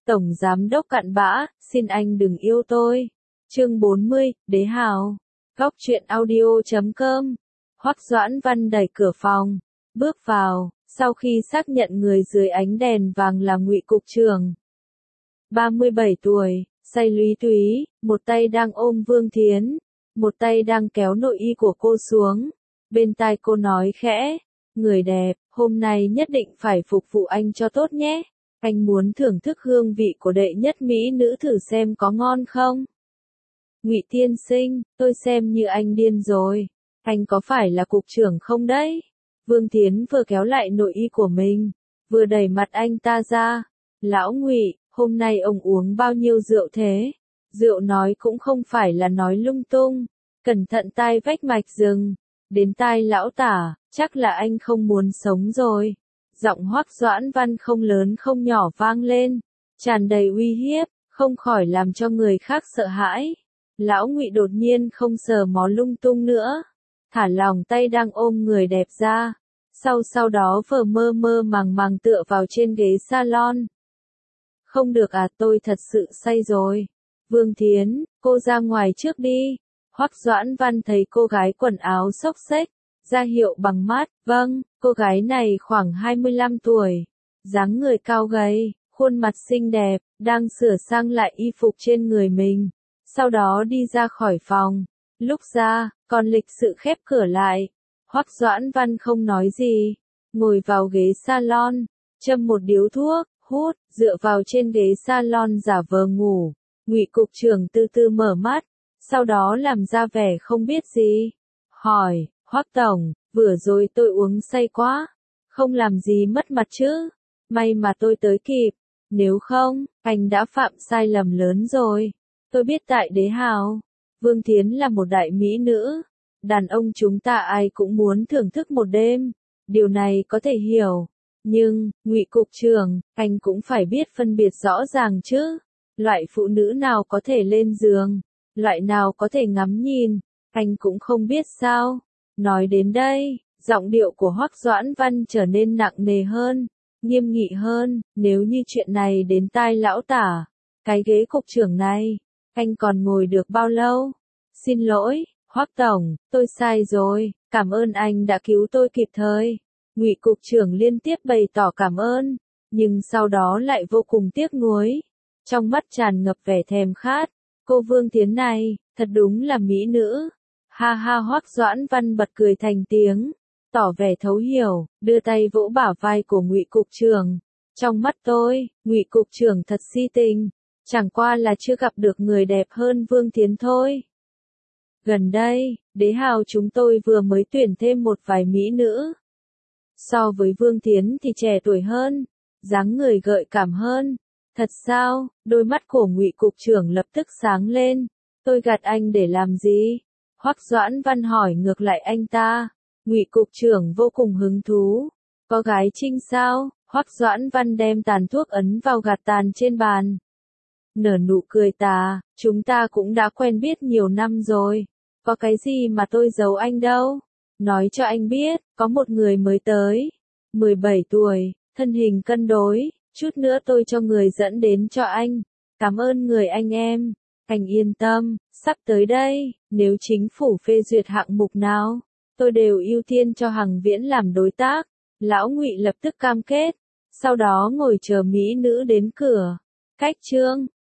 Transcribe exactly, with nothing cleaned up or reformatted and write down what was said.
Tổng Giám đốc cặn bã, xin anh đừng yêu tôi. Chương bốn mươi, Đế Hào. Góc truyện audio chấm com. Hoắc Doãn Văn đẩy cửa phòng, bước vào, sau khi xác nhận người dưới ánh đèn vàng là Ngụy cục trưởng. ba mươi bảy tuổi, say lúy túy, một tay đang ôm Vương Thiến, một tay đang kéo nội y của cô xuống. Bên tai cô nói khẽ, người đẹp, hôm nay nhất định phải phục vụ anh cho tốt nhé. Anh muốn thưởng thức hương vị của đệ nhất mỹ nữ thử xem có ngon không? Ngụy tiên sinh, tôi xem như anh điên rồi. Anh có phải là cục trưởng không đấy? Vương Thiến vừa kéo lại nội y của mình, vừa đẩy mặt anh ta ra. Lão Ngụy, hôm nay ông uống bao nhiêu rượu thế? Rượu nói cũng không phải là nói lung tung. Cẩn thận tai vách mạch rừng. Đến tai lão tả, chắc là anh không muốn sống rồi. Giọng Hoắc Doãn Văn không lớn không nhỏ vang lên, tràn đầy uy hiếp, không khỏi làm cho người khác sợ hãi. Lão Ngụy đột nhiên không sờ mó lung tung nữa, thả lỏng tay đang ôm người đẹp ra, sau sau đó vờ mơ mơ màng màng tựa vào trên ghế salon. Không được à, tôi thật sự say rồi. Vương Thiến, cô ra ngoài trước đi. Hoắc Doãn Văn thấy cô gái quần áo xốc xếch, ra hiệu bằng mắt, vâng, cô gái này khoảng hai mươi lăm tuổi, dáng người cao gầy, khuôn mặt xinh đẹp, đang sửa sang lại y phục trên người mình, sau đó đi ra khỏi phòng. Lúc ra, còn lịch sự khép cửa lại. Hoắc Doãn Văn không nói gì, ngồi vào ghế salon, châm một điếu thuốc, hút, dựa vào trên ghế salon giả vờ ngủ. Ngụy cục trưởng từ từ mở mắt, sau đó làm ra vẻ không biết gì, hỏi, Hoắc tổng, vừa rồi tôi uống say quá, không làm gì mất mặt chứ, may mà tôi tới kịp, nếu không, anh đã phạm sai lầm lớn rồi. Tôi biết tại Đế Hào, Vương Thiến là một đại mỹ nữ, đàn ông chúng ta ai cũng muốn thưởng thức một đêm, điều này có thể hiểu, nhưng, Ngụy cục trưởng, anh cũng phải biết phân biệt rõ ràng chứ, loại phụ nữ nào có thể lên giường, loại nào có thể ngắm nhìn, anh cũng không biết sao. Nói đến đây, giọng điệu của Hoắc Doãn Văn trở nên nặng nề hơn, nghiêm nghị hơn. Nếu như chuyện này đến tai lão tả, cái ghế cục trưởng này, anh còn ngồi được bao lâu? Xin lỗi, Hoắc tổng, tôi sai rồi, cảm ơn anh đã cứu tôi kịp thời. Ngụy cục trưởng liên tiếp bày tỏ cảm ơn, nhưng sau đó lại vô cùng tiếc nuối, trong mắt tràn ngập vẻ thèm khát. Cô Vương Thiến này, thật đúng là mỹ nữ. Ha ha, Hoắc Doãn Văn bật cười thành tiếng, tỏ vẻ thấu hiểu, đưa tay vỗ bả vai của Ngụy cục trưởng. Trong mắt tôi, Ngụy cục trưởng thật si tình, chẳng qua là chưa gặp được người đẹp hơn Vương Thiến thôi. Gần đây, Đế Hào chúng tôi vừa mới tuyển thêm một vài mỹ nữ. So với Vương Thiến thì trẻ tuổi hơn, dáng người gợi cảm hơn. Thật sao? Đôi mắt của Ngụy cục trưởng lập tức sáng lên. Tôi gạt anh để làm gì? Hoắc Doãn Văn hỏi ngược lại anh ta. Ngụy cục trưởng vô cùng hứng thú. Có gái trinh sao? Hoắc Doãn Văn đem tàn thuốc ấn vào gạt tàn trên bàn, nở nụ cười tà. Chúng ta cũng đã quen biết nhiều năm rồi, có cái gì mà tôi giấu anh đâu. Nói cho anh biết, có một người mới tới, mười bảy tuổi, thân hình cân đối, chút nữa tôi cho người dẫn đến cho anh. Cảm ơn người anh em. Anh yên tâm, sắp tới đây, nếu chính phủ phê duyệt hạng mục nào, tôi đều ưu tiên cho Hằng Viễn làm đối tác. Lão Ngụy lập tức cam kết, sau đó ngồi chờ mỹ nữ đến cửa. Cách chương